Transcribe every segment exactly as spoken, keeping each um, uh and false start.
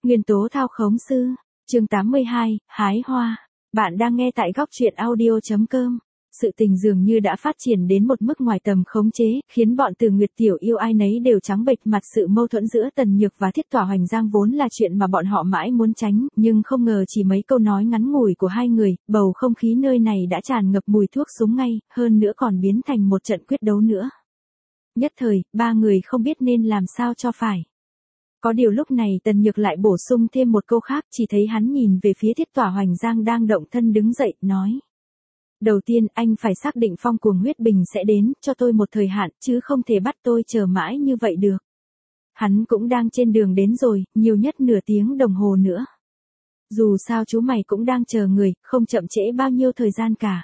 Nguyên tố thao khống sư, chương tám mươi hai, hái hoa. Bạn đang nghe tại góc truyện audio.com. Sự tình dường như đã phát triển đến một mức ngoài tầm khống chế, khiến bọn Từ Nguyệt tiểu yêu ai nấy đều trắng bệch mặt. Sự mâu thuẫn giữa Tần Nhược và Thiết Tỏa Hoành Giang vốn là chuyện mà bọn họ mãi muốn tránh, nhưng không ngờ chỉ mấy câu nói ngắn ngủi của hai người, bầu không khí nơi này đã tràn ngập mùi thuốc súng ngay, hơn nữa còn biến thành một trận quyết đấu nữa. Nhất thời, ba người không biết nên làm sao cho phải. Có điều lúc này Tần Nhược lại bổ sung thêm một câu khác, chỉ thấy hắn nhìn về phía Thiết Tỏa Hoành Giang đang động thân đứng dậy, nói. Đầu tiên anh phải xác định phong cuồng huyết bình sẽ đến, cho tôi một thời hạn, chứ không thể bắt tôi chờ mãi như vậy được. Hắn cũng đang trên đường đến rồi, nhiều nhất nửa tiếng đồng hồ nữa. Dù sao chú mày cũng đang chờ người, không chậm trễ bao nhiêu thời gian cả.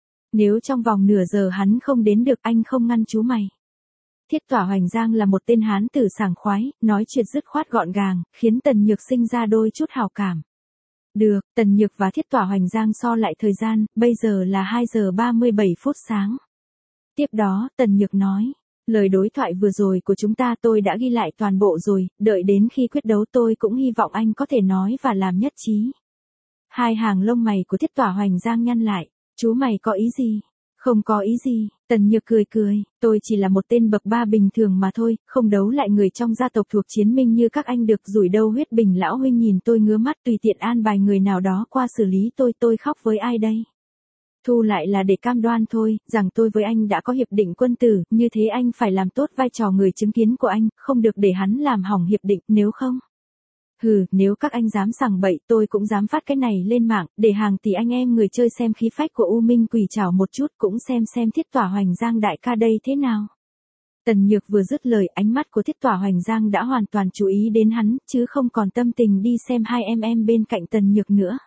Nếu trong vòng nửa giờ hắn không đến được, anh không ngăn chú mày. Thiết Tỏa Hoành Giang là một tên hán tử sảng khoái, nói chuyện dứt khoát gọn gàng, khiến Tần Nhược sinh ra đôi chút hảo cảm. Được, Tần Nhược và Thiết Tỏa Hoành Giang so lại thời gian, bây giờ là hai giờ ba mươi bảy phút sáng. Tiếp đó, Tần Nhược nói, lời đối thoại vừa rồi của chúng ta tôi đã ghi lại toàn bộ rồi, đợi đến khi quyết đấu tôi cũng hy vọng anh có thể nói và làm nhất trí. Hai hàng lông mày của Thiết Tỏa Hoành Giang nhăn lại, chú mày có ý gì? Không có ý gì, Tần Nhược cười cười, tôi chỉ là một tên bậc ba bình thường mà thôi, không đấu lại người trong gia tộc thuộc chiến minh như các anh được, rủi đâu huyết bình lão huynh nhìn tôi ngứa mắt tùy tiện an bài người nào đó qua xử lý tôi, tôi khóc với ai đây? Thu lại là để cam đoan thôi, rằng tôi với anh đã có hiệp định quân tử, như thế anh phải làm tốt vai trò người chứng kiến của anh, không được để hắn làm hỏng hiệp định, nếu không. Hừ, nếu các anh dám sằng bậy, tôi cũng dám phát cái này lên mạng, để hàng tỷ anh em người chơi xem khí phách của U Minh Quỷ Trảo một chút, cũng xem xem Thiết Tỏa Hoành Giang đại ca đây thế nào. Tần Nhược vừa dứt lời, ánh mắt của Thiết Tỏa Hoành Giang đã hoàn toàn chú ý đến hắn, chứ không còn tâm tình đi xem hai em em bên cạnh Tần Nhược nữa.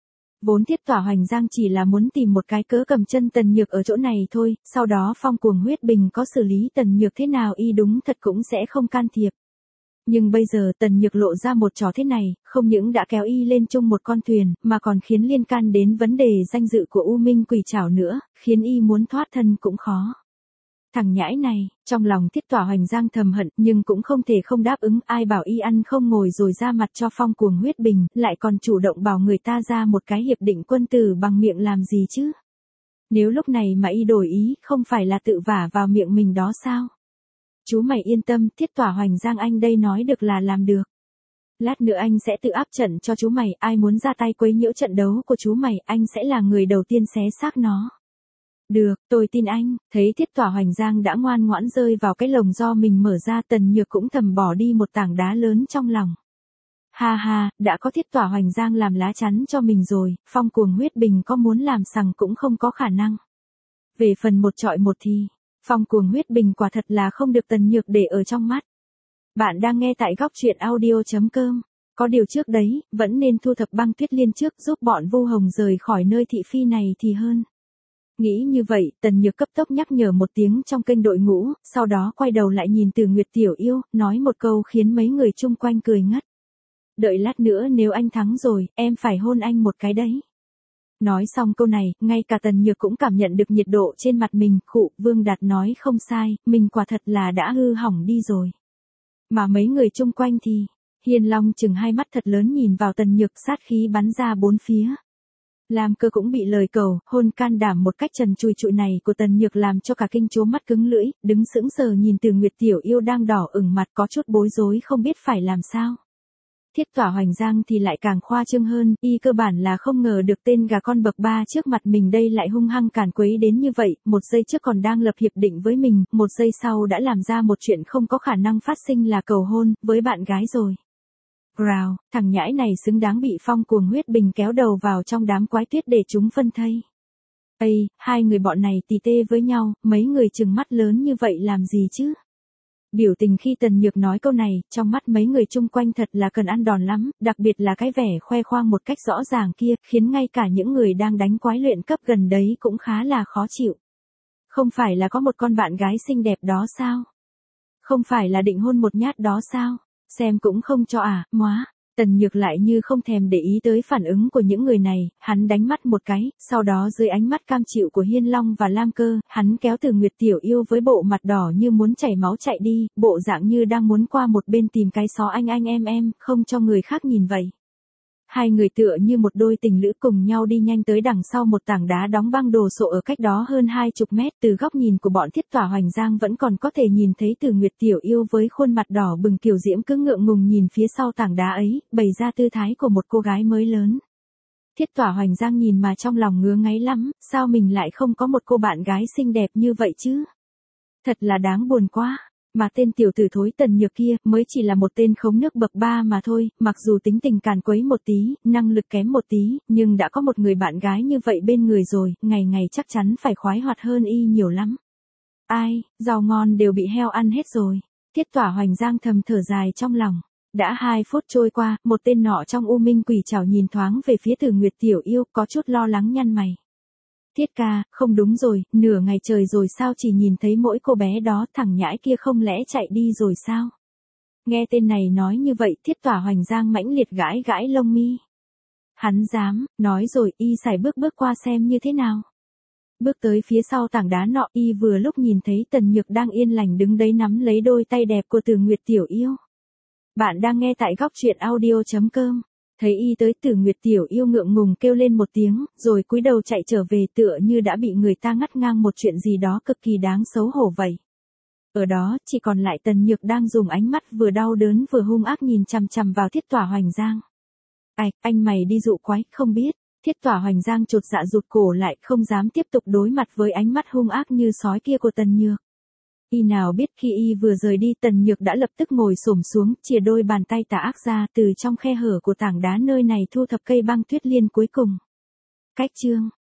Vốn Thiết Tỏa Hoành Giang chỉ là muốn tìm một cái cớ cầm chân Tần Nhược ở chỗ này thôi, sau đó phong cuồng huyết bình có xử lý Tần Nhược thế nào y đúng thật cũng sẽ không can thiệp. Nhưng bây giờ Tần Nhược lộ ra một trò thế này, không những đã kéo y lên chung một con thuyền, mà còn khiến liên can đến vấn đề danh dự của U Minh Quỷ Trảo nữa, khiến y muốn thoát thân cũng khó. Thằng nhãi này, trong lòng Thiết Tỏa Hoành Giang thầm hận, nhưng cũng không thể không đáp ứng, ai bảo y ăn không ngồi rồi ra mặt cho phong cuồng huyết bình, lại còn chủ động bảo người ta ra một cái hiệp định quân tử bằng miệng làm gì chứ? Nếu lúc này mà y đổi ý, không phải là tự vả vào miệng mình đó sao? Chú mày yên tâm, Thiết Tỏa Hoành Giang anh đây nói được là làm được. Lát nữa anh sẽ tự áp trận cho chú mày, ai muốn ra tay quấy nhiễu trận đấu của chú mày, anh sẽ là người đầu tiên xé xác nó. Được, tôi tin anh, thấy Thiết Tỏa Hoành Giang đã ngoan ngoãn rơi vào cái lồng do mình mở ra, Tần Nhược cũng thầm bỏ đi một tảng đá lớn trong lòng. Ha ha, đã có Thiết Tỏa Hoành Giang làm lá chắn cho mình rồi, phong cuồng huyết bình có muốn làm sằng cũng không có khả năng. Về phần một trọi một thì... phong cuồng huyết bình quả thật là không được Tần Nhược để ở trong mắt. Bạn đang nghe tại góc truyện audio.com. Có điều trước đấy, vẫn nên thu thập băng tuyết liên trước giúp bọn Vu Hồng rời khỏi nơi thị phi này thì hơn. Nghĩ như vậy, Tần Nhược cấp tốc nhắc nhở một tiếng trong kênh đội ngũ, sau đó quay đầu lại nhìn Từ Nguyệt tiểu yêu, nói một câu khiến mấy người chung quanh cười ngất. Đợi lát nữa nếu anh thắng rồi, em phải hôn anh một cái đấy. Nói xong câu này, ngay cả Tần Nhược cũng cảm nhận được nhiệt độ trên mặt mình, khụ, Vương Đạt nói không sai, mình quả thật là đã hư hỏng đi rồi. Mà mấy người chung quanh thì, Hiên Long chừng hai mắt thật lớn nhìn vào Tần Nhược, sát khí bắn ra bốn phía. Lam Cơ cũng bị lời cầu, hôn can đảm một cách trần trụi trụi này của Tần Nhược làm cho cả kinh chố mắt cứng lưỡi, đứng sững sờ nhìn Từ Nguyệt tiểu yêu đang đỏ ửng mặt có chút bối rối không biết phải làm sao. Thiết Tỏa Hoành Giang thì lại càng khoa trương hơn, y cơ bản là không ngờ được tên gà con bậc ba trước mặt mình đây lại hung hăng càn quấy đến như vậy, một giây trước còn đang lập hiệp định với mình, một giây sau đã làm ra một chuyện không có khả năng phát sinh là cầu hôn, với bạn gái rồi. Rào, thằng nhãi này xứng đáng bị phong cuồng huyết bình kéo đầu vào trong đám quái tuyết để chúng phân thây. Ây, hai người bọn này tì tê với nhau, mấy người trừng mắt lớn như vậy làm gì chứ? Biểu tình khi Tần Nhược nói câu này, trong mắt mấy người chung quanh thật là cần ăn đòn lắm, đặc biệt là cái vẻ khoe khoang một cách rõ ràng kia, khiến ngay cả những người đang đánh quái luyện cấp gần đấy cũng khá là khó chịu. Không phải là có một con bạn gái xinh đẹp đó sao? Không phải là định hôn một nhát đó sao? Xem cũng không cho à, móa. Tần Nhược lại như không thèm để ý tới phản ứng của những người này, hắn đánh mắt một cái, sau đó dưới ánh mắt cam chịu của Hiên Long và Lam Cơ, hắn kéo Từ Nguyệt tiểu yêu với bộ mặt đỏ như muốn chảy máu chạy đi, bộ dạng như đang muốn qua một bên tìm cái xó anh anh em em, không cho người khác nhìn vậy. Hai người tựa như một đôi tình lữ cùng nhau đi nhanh tới đằng sau một tảng đá đóng băng đồ sộ ở cách đó hơn hai chục mét. Từ góc nhìn của bọn Thiết Tỏa Hoành Giang vẫn còn có thể nhìn thấy Từ Nguyệt tiểu yêu với khuôn mặt đỏ bừng kiều diễm cứ ngượng ngùng nhìn phía sau tảng đá ấy, bày ra tư thái của một cô gái mới lớn. Thiết Tỏa Hoành Giang nhìn mà trong lòng ngứa ngáy lắm, sao mình lại không có một cô bạn gái xinh đẹp như vậy chứ? Thật là đáng buồn quá. Mà tên tiểu tử thối Tần Nhược kia mới chỉ là một tên khống nước bậc ba mà thôi, mặc dù tính tình càn quấy một tí, năng lực kém một tí, nhưng đã có một người bạn gái như vậy bên người rồi, ngày ngày chắc chắn phải khoái hoạt hơn y nhiều lắm. Ai, rau ngon đều bị heo ăn hết rồi. Thiết Tỏa Hoành Giang thầm thở dài trong lòng. Đã hai phút trôi qua, một tên nọ trong U Minh Quỷ Trảo nhìn thoáng về phía Từ Nguyệt tiểu yêu, có chút lo lắng nhăn mày. Thiết ca, không đúng rồi, nửa ngày trời rồi sao chỉ nhìn thấy mỗi cô bé đó, thằng nhãi kia không lẽ chạy đi rồi sao? Nghe tên này nói như vậy, Thiết Tỏa Hoành Giang mãnh liệt gãi gãi lông mi. Hắn dám, nói rồi, y xài bước bước qua xem như thế nào. Bước tới phía sau tảng đá nọ, y vừa lúc nhìn thấy Tần Nhược đang yên lành đứng đấy nắm lấy đôi tay đẹp của Từ Nguyệt tiểu yêu. Bạn đang nghe tại góc truyện audio chấm com. Thấy y tới, Từ Nguyệt tiểu yêu ngượng ngùng kêu lên một tiếng, rồi cúi đầu chạy trở về tựa như đã bị người ta ngắt ngang một chuyện gì đó cực kỳ đáng xấu hổ vậy. Ở đó, chỉ còn lại Tần Nhược đang dùng ánh mắt vừa đau đớn vừa hung ác nhìn chằm chằm vào Thiết Tỏa Hoành Giang. Ai, anh mày đi dụ quái, không biết. Thiết Tỏa Hoành Giang chột dạ rụt cổ lại, không dám tiếp tục đối mặt với ánh mắt hung ác như sói kia của Tần Nhược. Y nào biết khi y vừa rời đi, Tần Nhược đã lập tức ngồi xổm xuống, chìa đôi bàn tay tà ác ra, từ trong khe hở của tảng đá nơi này thu thập cây băng tuyết liên cuối cùng. Cách chương